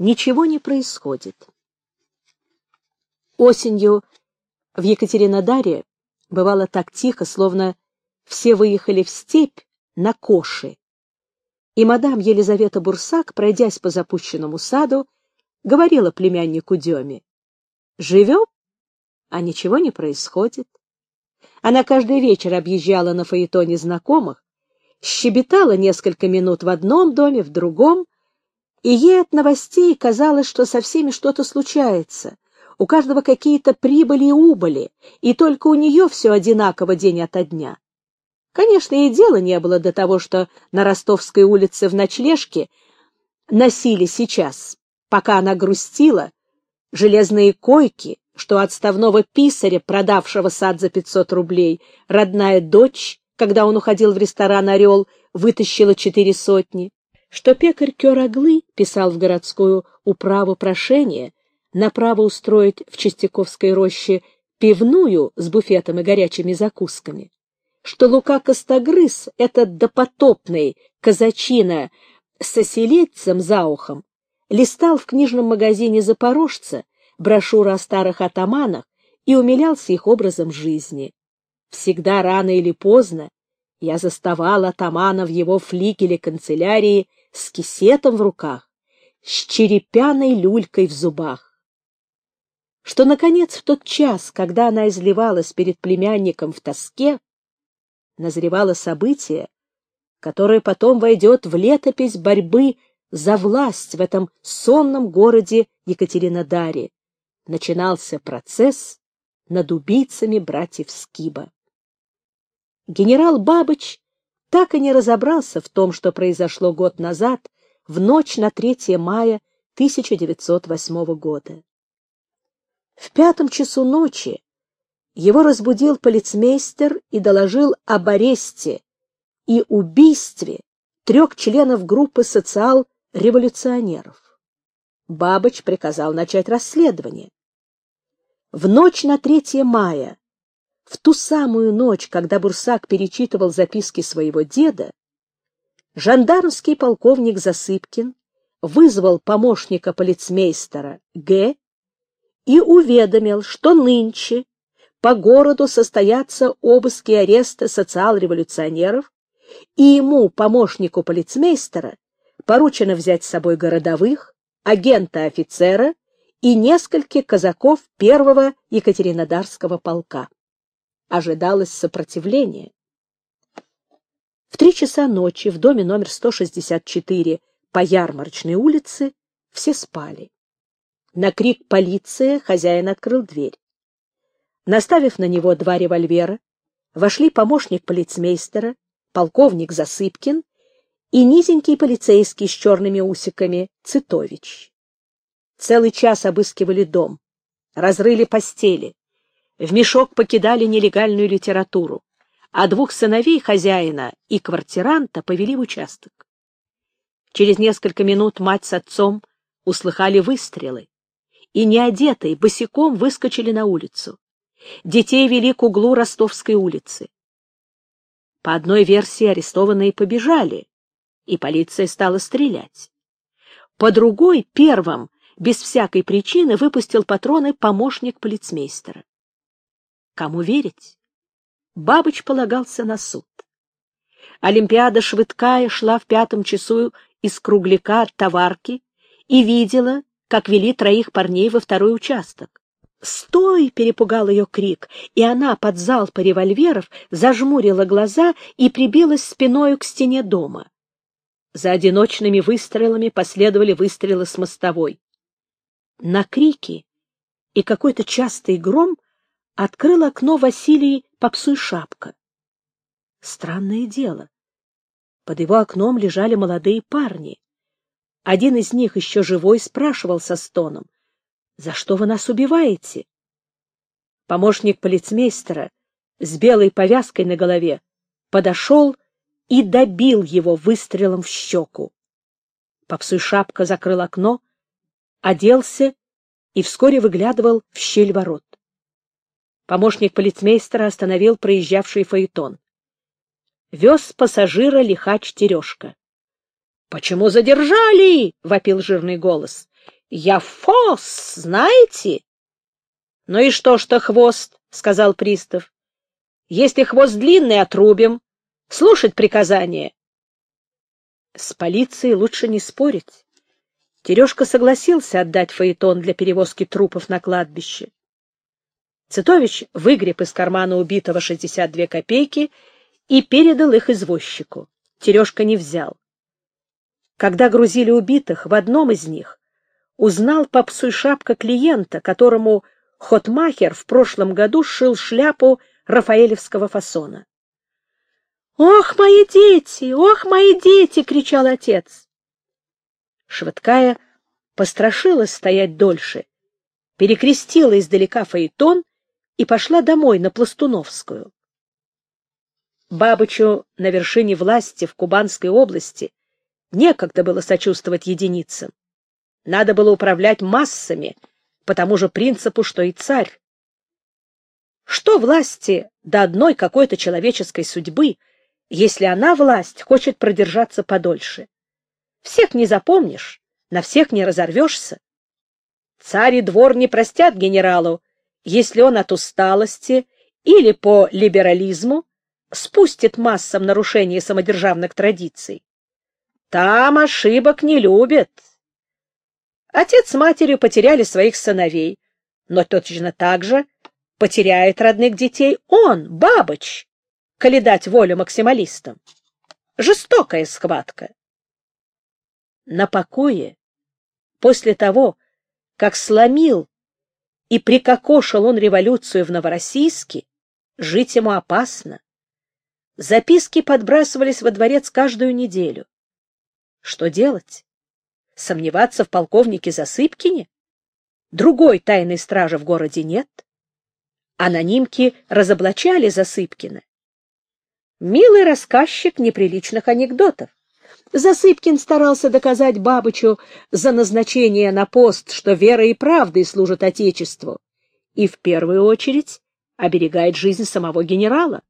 ничего не происходит. Осенью в Екатеринодаре бывало так тихо, словно все выехали в степь на коши. И мадам Елизавета Бурсак, пройдясь по запущенному саду, говорила племяннику Деме: «Живем, а ничего не происходит». Она каждый вечер объезжала на фаэтоне знакомых, щебетала несколько минут в одном доме, в другом, и ей от новостей казалось, что со всеми что-то случается, у каждого какие-то прибыли и убыли, и только у нее все одинаково день ото дня. Конечно, и дела не было до того, что на Ростовской улице в ночлежке носили сейчас, пока она грустила, железные койки, что отставного писаря, продавшего сад за 500 рублей, родная дочь, когда он уходил в ресторан «Орел», вытащила 400, что пекарь Кёраглы писал в городскую управу прошение на право устроить в Чистяковской роще пивную с буфетом и горячими закусками, что Лука Костогрыз, этот допотопный казачина с оселедцем за ухом, листал в книжном магазине «Запорожца» брошюры о старых атаманах и умилялся их образом жизни. Всегда рано или поздно я заставал атамана в его флигеле канцелярии с кисетом в руках, с черепяной люлькой в зубах. Что, наконец, в тот час, когда она изливалась перед племянником в тоске, назревало событие, которое потом войдет в летопись борьбы за власть в этом сонном городе Екатеринодаре. Начинался процесс над убийцами братьев Скиба. Генерал Бабыч так и не разобрался в том, что произошло год назад, в ночь на 3 мая 1908 года. В 5 часу ночи его разбудил полицмейстер и доложил об аресте и убийстве 3 членов группы социал-революционеров. Бабыч приказал начать расследование. В ночь на 3 мая, в ту самую ночь, когда Бурсак перечитывал записки своего деда, жандармский полковник Засыпкин вызвал помощника полицмейстера Г. и уведомил, что нынче по городу состоятся обыски и аресты социал-революционеров, и ему, помощнику полицмейстера, поручено взять с собой городовых, агента-офицера и нескольких казаков 1-го Екатеринодарского полка. Ожидалось сопротивление. В 3 часа ночи в доме номер 164 по Ярмарочной улице все спали. На крик «Полиция!» хозяин открыл дверь. Наставив на него 2 револьвера, вошли помощник полицмейстера, полковник Засыпкин и низенький полицейский с черными усиками Цитович. Целый час обыскивали дом, разрыли постели, в мешок покидали нелегальную литературу, а 2 сыновей хозяина и квартиранта повели в участок. Через несколько минут мать с отцом услыхали выстрелы, и неодетые босиком выскочили на улицу. Детей вели к углу Ростовской улицы. По одной версии арестованные побежали, и полиция стала стрелять. По другой, первым, без всякой причины, выпустил патроны помощник полицмейстера. Кому верить? Бабыч полагался на суд. Олимпиада Швыдкая шла в 5 часу из Кругляка от товарки и видела, как вели 3 парней во 2-й участок. «Стой!» — перепугал ее крик, и она под залп револьверов зажмурила глаза и прибилась спиною к стене дома. За одиночными выстрелами последовали выстрелы с мостовой. На крики и какой-то частый гром открыл окно Василий Попсуй-Шапка. Странное дело. Под его окном лежали молодые парни. Один из них, еще живой, спрашивал со стоном: «За что вы нас убиваете?» Помощник полицмейстера с белой повязкой на голове подошел и добил его выстрелом в щеку. Попсуй-Шапка закрыл окно, оделся и вскоре выглядывал в щель ворот. Помощник полицмейстера остановил проезжавший фаэтон. Вез пассажира лихач Терешка. Почему задержали? — вопил жирный голос. — Я Фос, знаете? — Ну и что хвост? — сказал пристав. — Если хвост длинный, отрубим. Слушать приказание. С полицией лучше не спорить. Терешка согласился отдать фаэтон для перевозки трупов на кладбище. Цитович выгреб из кармана убитого 62 копейки и передал их извозчику. Терешка не взял. Когда грузили убитых, в одном из них узнал попсу и шапка клиента, которому хотмахер в прошлом году сшил шляпу рафаэлевского фасона. «Ох, мои дети! Ох, мои дети!» — кричал отец. Швыдкая пострашилась стоять дольше, перекрестила издалека фаэтон и пошла домой на Пластуновскую. Бабычу на вершине власти в Кубанской области некогда было сочувствовать единицам. Надо было управлять массами по тому же принципу, что и царь. Что власти до одной какой-то человеческой судьбы, если она, власть, хочет продержаться подольше? Всех не запомнишь, на всех не разорвешься. Царь и двор не простят генералу, если он от усталости или по либерализму спустит массам нарушение самодержавных традиций. Там ошибок не любят. Отец с матерью потеряли своих сыновей, но точно так же потеряет родных детей он, Бабыч, коли дать волю максималистам. Жестокая схватка. На покое, после того, как сломил и прикокошил он революцию в Новороссийске, жить ему опасно. Записки подбрасывались во дворец каждую неделю. Что делать? Сомневаться в полковнике Засыпкине? Другой тайной стражи в городе нет. Анонимки разоблачали Засыпкина. Милый рассказчик неприличных анекдотов. Засыпкин старался доказать Бабычу за назначение на пост, что верой и правдой служит Отечеству, и в первую очередь оберегает жизнь самого генерала.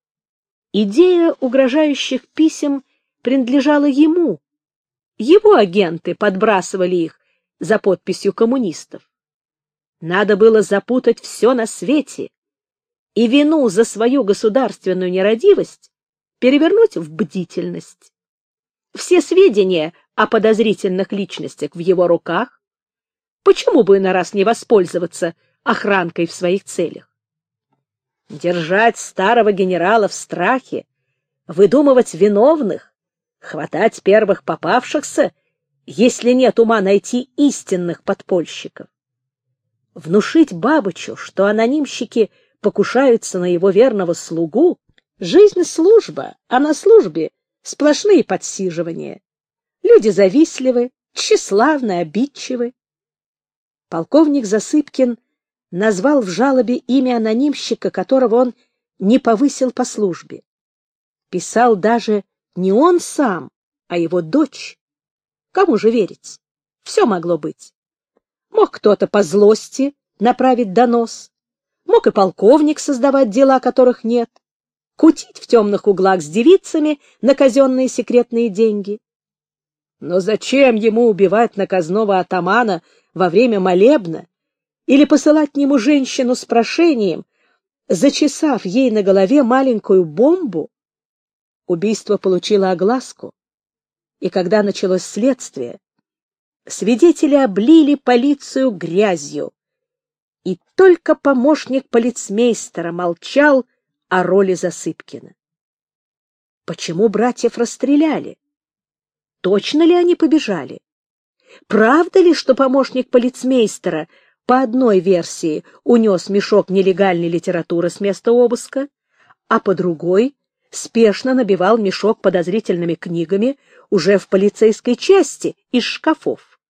Идея угрожающих писем принадлежала ему. Его агенты подбрасывали их за подписью коммунистов. Надо было запутать все на свете и вину за свою государственную нерадивость перевернуть в бдительность. Все сведения о подозрительных личностях в его руках. Почему бы на раз не воспользоваться охранкой в своих целях? Держать старого генерала в страхе, выдумывать виновных, хватать первых попавшихся, если нет ума найти истинных подпольщиков. Внушить Бабычу, что анонимщики покушаются на его верного слугу. Жизнь — служба, а на службе сплошные подсиживания. Люди завистливы, тщеславны, обидчивы. Полковник Засыпкин назвал в жалобе имя анонимщика, которого он не повысил по службе. Писал даже не он сам, а его дочь. Кому же верить? Все могло быть. Мог кто-то по злости направить донос, мог и полковник создавать дела, которых нет, кутить в темных углах с девицами на казенные секретные деньги. Но зачем ему убивать наказного атамана во время молебна или посылать к нему женщину с прошением, зачесав ей на голове маленькую бомбу? Убийство получило огласку, и когда началось следствие, свидетели облили полицию грязью, и только помощник полицмейстера молчал о роли Засыпкина. Почему братьев расстреляли? Точно ли они побежали? Правда ли, что помощник полицмейстера по одной версии унес мешок нелегальной литературы с места обыска, а по другой спешно набивал мешок подозрительными книгами уже в полицейской части из шкафов?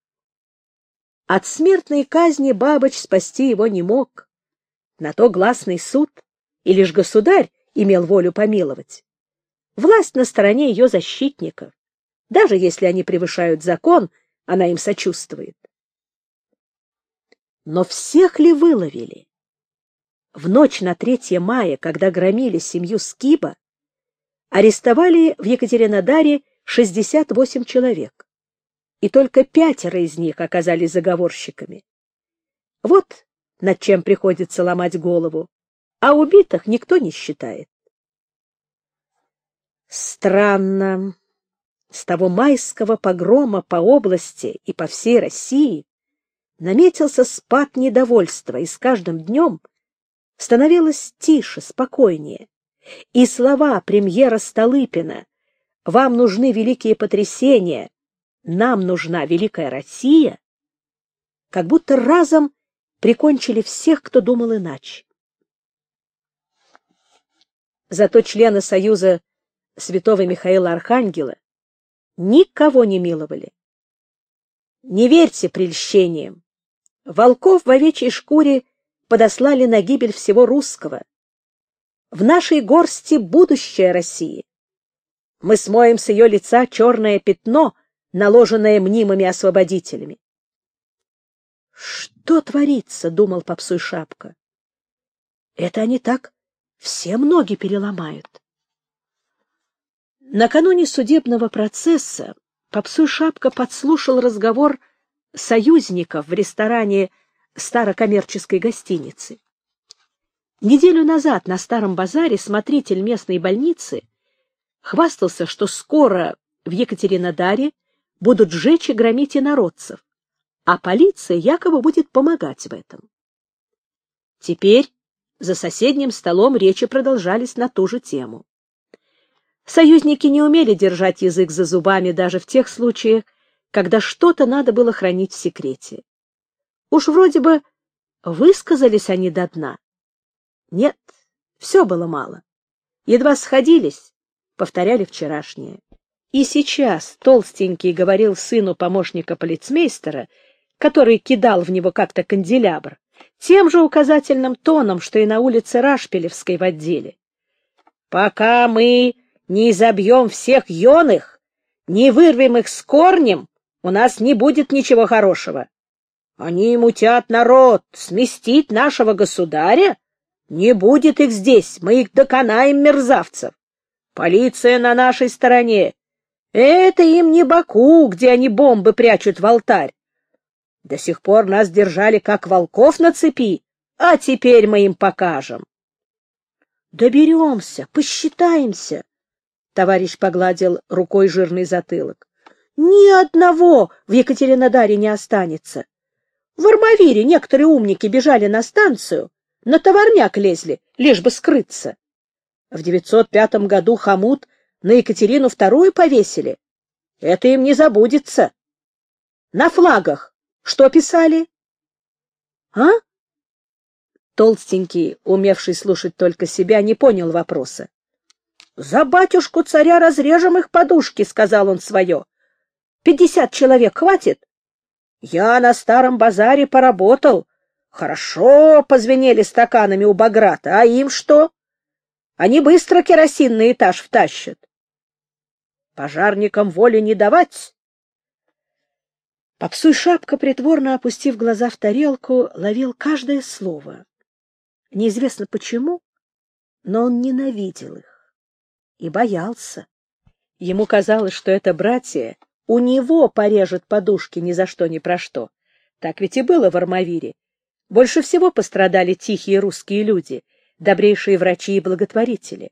От смертной казни Бабыч спасти его не мог. На то гласный суд, и лишь государь имел волю помиловать. Власть на стороне ее защитников. Даже если они превышают закон, она им сочувствует. Но всех ли выловили? В ночь на 3 мая, когда громили семью Скиба, арестовали в Екатеринодаре 68 человек, и только 5 из них оказались заговорщиками. Вот над чем приходится ломать голову, а убитых никто не считает. Странно. С того майского погрома по области и по всей России наметился спад недовольства, и с каждым днем становилось тише, спокойнее. И слова премьера Столыпина «Вам нужны великие потрясения, нам нужна великая Россия» как будто разом прикончили всех, кто думал иначе. Зато члены Союза святого Михаила Архангела никого не миловали. Не верьте прельщениям. Волков в овечьей шкуре подослали на гибель всего русского. В нашей горсти будущее России. Мы смоем с ее лица черное пятно, наложенное мнимыми освободителями. Что творится, думал Попсуй Шапка. Это они так всем ноги переломают. Накануне судебного процесса Попсуй Шапка подслушал разговор союзников в ресторане старокоммерческой гостиницы. Неделю назад на Старом базаре смотритель местной больницы хвастался, что скоро в Екатеринодаре будут сжечь и громить инородцев, а полиция якобы будет помогать в этом. Теперь за соседним столом речи продолжались на ту же тему. Союзники не умели держать язык за зубами даже в тех случаях, когда что-то надо было хранить в секрете. Уж вроде бы высказались они до дна. Нет, все было мало. Едва сходились, повторяли вчерашнее. И сейчас толстенький говорил сыну помощника полицмейстера, который кидал в него как-то канделябр, тем же указательным тоном, что и на улице Рашпилевской в отделе. «Пока мы не изобьем всех юных, не вырвем их с корнем, у нас не будет ничего хорошего. Они мутят народ, сместить нашего государя? Не будет их здесь, мы их доконаем, мерзавцев. Полиция на нашей стороне. Это им не Баку, где они бомбы прячут в алтарь. До сих пор нас держали как волков на цепи, а теперь мы им покажем». «Доберемся, посчитаемся», — товарищ погладил рукой жирный затылок. «Ни одного в Екатеринодаре не останется. В Армавире некоторые умники бежали на станцию, на товарняк лезли, лишь бы скрыться. В 905 году хомут на Екатерину II повесили. Это им не забудется. На флагах что писали?» «А?» Толстенький, умевший слушать только себя, не понял вопроса. «За батюшку царя разрежем их подушки», — сказал он свое. 50 человек хватит? Я на Старом базаре поработал. Хорошо позвенели стаканами у Баграта. А им что? Они быстро керосин на этаж втащат. Пожарникам воли не давать. Попсуй Шапка, притворно опустив глаза в тарелку, ловил каждое слово. Неизвестно почему, но он ненавидел их и боялся. Ему казалось, что это братья у него порежут подушки ни за что ни про что. Так ведь и было в Армавире. Больше всего пострадали тихие русские люди, добрейшие врачи и благотворители.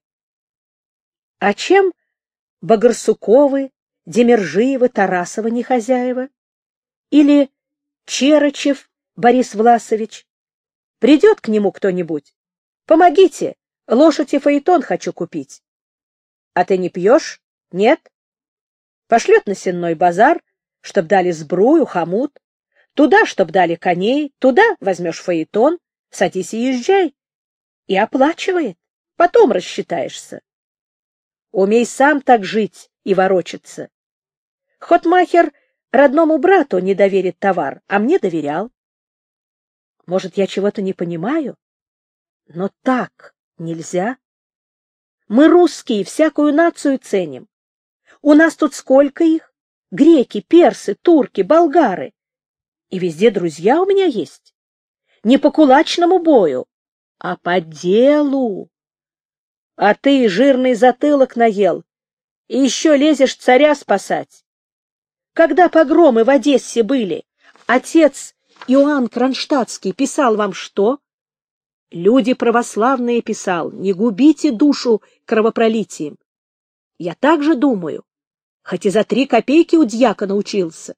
А чем Багарсуковы, Демержиевы, Тарасова не хозяева? Или Черычев Борис Власович? Придет к нему кто-нибудь? Помогите, лошадь и фаэтон хочу купить. А ты не пьешь? Нет? Пошлет на сенной базар, чтоб дали сбрую, хомут. Туда, чтоб дали коней, туда возьмешь фаэтон, садись и езжай. И оплачивает, потом рассчитаешься. Умей сам так жить и ворочаться. Хотмахер родному брату не доверит товар, а мне доверял. Может, я чего-то не понимаю? Но так нельзя. Мы, русские, всякую нацию ценим. У нас тут сколько их? Греки, персы, турки, болгары. И везде друзья у меня есть. Не по кулачному бою, а по делу. А ты жирный затылок наел И еще лезешь царя спасать. Когда погромы в Одессе были, отец Иоанн Кронштадтский писал вам что? Люди православные писал, не губите душу кровопролитием. Я так же думаю, хоть и за 3 копейки у дьяка научился.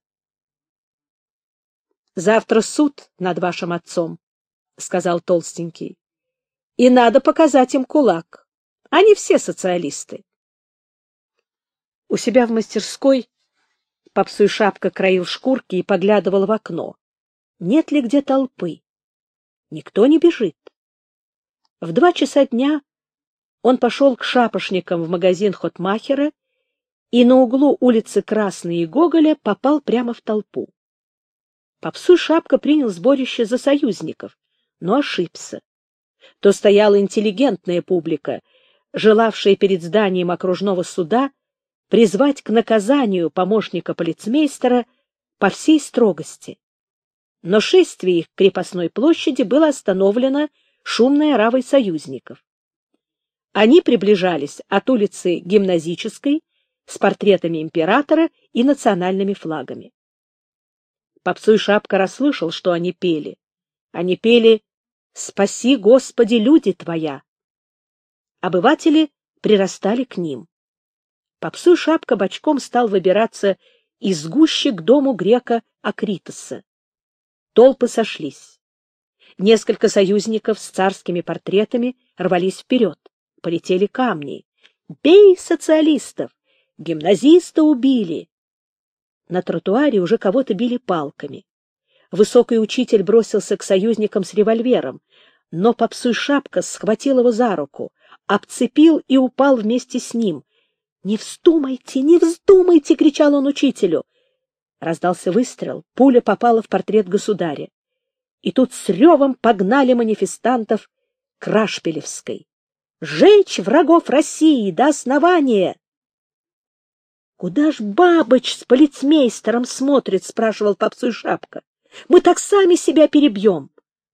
Завтра суд над вашим отцом, — сказал толстенький, — и надо показать им кулак. Они все социалисты. У себя в мастерской Попсуй Шапка краил шкурки и поглядывал в окно. Нет ли где толпы? Никто не бежит. В 2 часа дня он пошел к шапошникам в магазин Хотмахера и на углу улицы Красной и Гоголя попал прямо в толпу. Попсуй Шапка принял сборище за союзников, но ошибся. То стояла интеллигентная публика, желавшая перед зданием окружного суда призвать к наказанию помощника полицмейстера по всей строгости. Но шествие их к крепостной площади было остановлено шумной оравой союзников. Они приближались от улицы Гимназической с портретами императора и национальными флагами. Попсуй Шапка расслышал, что они пели. Они пели «Спаси, Господи, люди твоя». Обыватели прирастали к ним. Попсуй Шапка бочком стал выбираться из гущи к дому грека Акритоса. Толпы сошлись. Несколько союзников с царскими портретами рвались вперед. Полетели камни. «Бей социалистов! Гимназиста убили!» На тротуаре уже кого-то били палками. Высокий учитель бросился к союзникам с револьвером, но Попсуй Шапка схватил его за руку, обцепил и упал вместе с ним. «Не вздумайте, не вздумайте!» — кричал он учителю. Раздался выстрел, пуля попала в портрет государя. И тут с ревом погнали манифестантов к Рашпилевской. «Жечь врагов России до основания!» «Куда ж Бабыч с полицмейстером смотрит?» — спрашивал Попсуй Шапка. «Мы так сами себя перебьем!»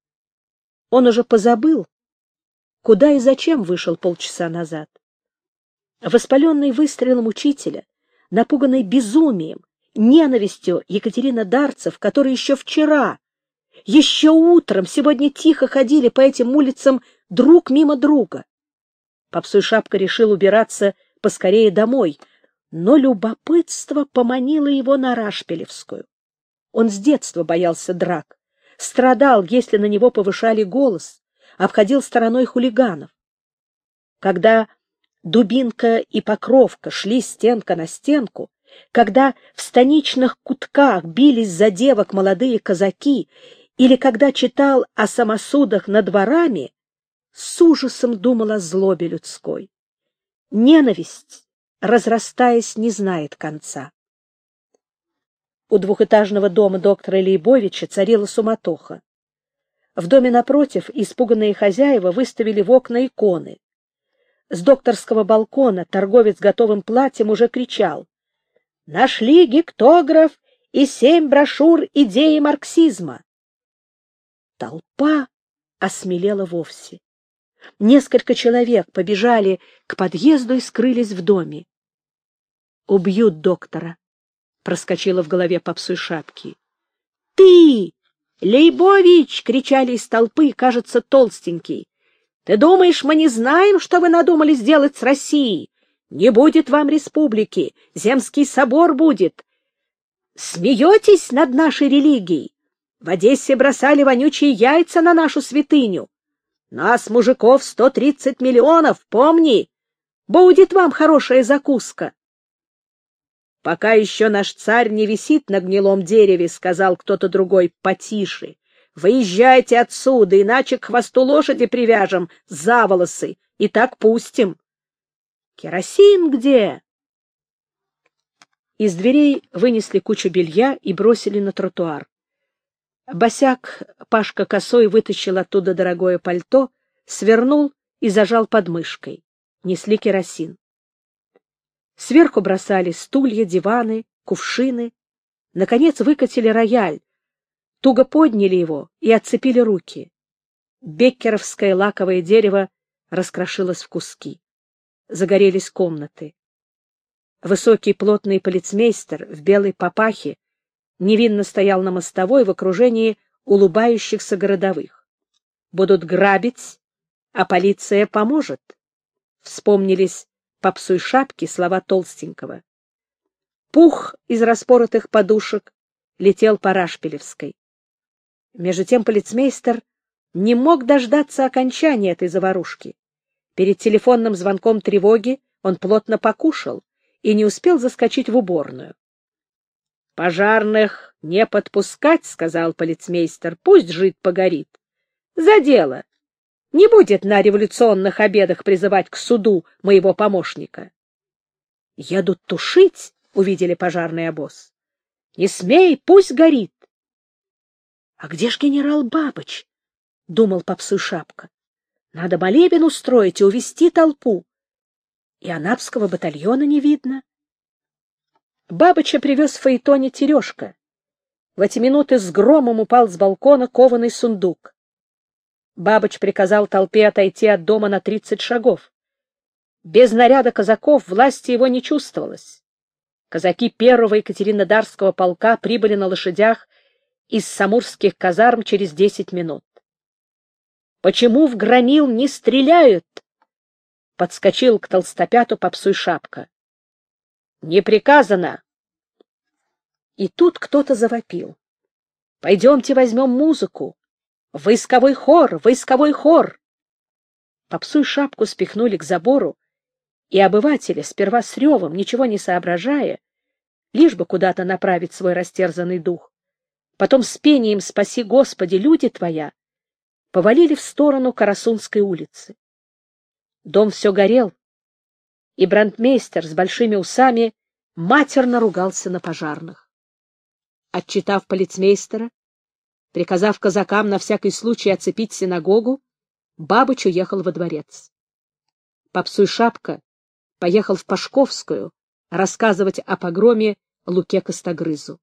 Он уже позабыл, куда и зачем вышел полчаса назад. Воспаленный выстрелом учителя, напуганный безумием, ненавистью Екатерины Дарцев, которые еще вчера, еще утром, сегодня тихо ходили по этим улицам друг мимо друга. Попсуй Шапка решил убираться поскорее домой, но любопытство поманило его на Рашпилевскую. Он с детства боялся драк, страдал, если на него повышали голос, обходил стороной хулиганов. Когда Дубинка и Покровка шли стенка на стенку, когда в станичных кутках бились за девок молодые казаки, или когда читал о самосудах над дворами, с ужасом думал о злобе людской. Ненависть, разрастаясь, не знает конца. У двухэтажного дома доктора Лейбовича царила суматоха. В доме напротив испуганные хозяева выставили в окна иконы. С докторского балкона торговец готовым платьем уже кричал: «Нашли гектограф и 7 брошюр идеи марксизма!» Толпа осмелела вовсе. Несколько человек побежали к подъезду и скрылись в доме. «Убьют доктора», — проскочило в голове Попсуй Шапки. «Ты, Лейбович!» — кричали из толпы, кажется, толстенький. «Ты думаешь, мы не знаем, что вы надумали сделать с Россией? Не будет вам республики, Земский собор будет. Смеетесь над нашей религией? В Одессе бросали вонючие яйца на нашу святыню. Нас, мужиков, 130 миллионов, помни! Будет вам хорошая закуска!» «Пока еще наш царь не висит на гнилом дереве», — сказал кто-то другой потише. «Выезжайте отсюда, иначе к хвосту лошади привяжем за волосы и так пустим». «Керосин где?» Из дверей вынесли кучу белья и бросили на тротуар. Босяк Пашка Косой вытащил оттуда дорогое пальто, свернул и зажал под мышкой. Несли керосин. Сверху бросали стулья, диваны, кувшины. Наконец выкатили рояль, туго подняли его и отцепили руки. Беккеровское лаковое дерево раскрошилось в куски. Загорелись комнаты. Высокий плотный полицмейстер в белой папахе невинно стоял на мостовой в окружении улыбающихся городовых. Будут грабить, а полиция поможет. Вспомнились Попсу и Шапке слова Толстенького. Пух из распоротых подушек летел по Рашпилевской. Между тем полицмейстер не мог дождаться окончания этой заварушки. Перед телефонным звонком тревоги он плотно покушал и не успел заскочить в уборную. — Пожарных не подпускать, — сказал полицмейстер, — пусть жид погорит. За дело. Не будет на революционных обедах призывать к суду моего помощника. — Едут тушить, — увидели пожарный обоз. — Не смей, пусть горит. — А где ж генерал Бабыч? — думал Попсу и Шапка. — Надо молебен устроить и увести толпу. И анапского батальона не видно. Бабыча привез в фаэтоне Терешка. В эти минуты с громом упал с балкона кованый сундук. Бабыч приказал толпе отойти от дома на 30 шагов. Без наряда казаков власти его не чувствовалось. Казаки первого Екатеринодарского полка прибыли на лошадях из самурских казарм через 10 минут. «Почему в громил не стреляют?» — подскочил к толстопяту Попсу и Шапка. «Не приказано!» И тут кто-то завопил. «Пойдемте возьмем музыку! Войсковой хор! Войсковой хор!» Попсу и Шапку спихнули к забору, и обыватели, сперва с ревом, ничего не соображая, лишь бы куда-то направить свой растерзанный дух, потом с пением «Спаси, Господи, люди твоя», повалили в сторону Карасунской улицы. Дом все горел, и брандмейстер с большими усами матерно ругался на пожарных. Отчитав полицмейстера, приказав казакам на всякий случай оцепить синагогу, Бабыч уехал во дворец. Попсу и Шапка поехал в Пашковскую рассказывать о погроме Луке Костогрызу.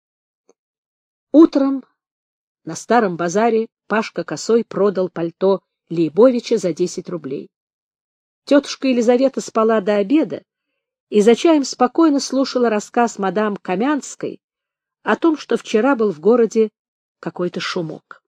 Утром на старом базаре Пашка Косой продал пальто Лейбовича за 10 рублей. Тетушка Елизавета спала до обеда и за чаем спокойно слушала рассказ мадам Камянской о том, что вчера был в городе какой-то шумок.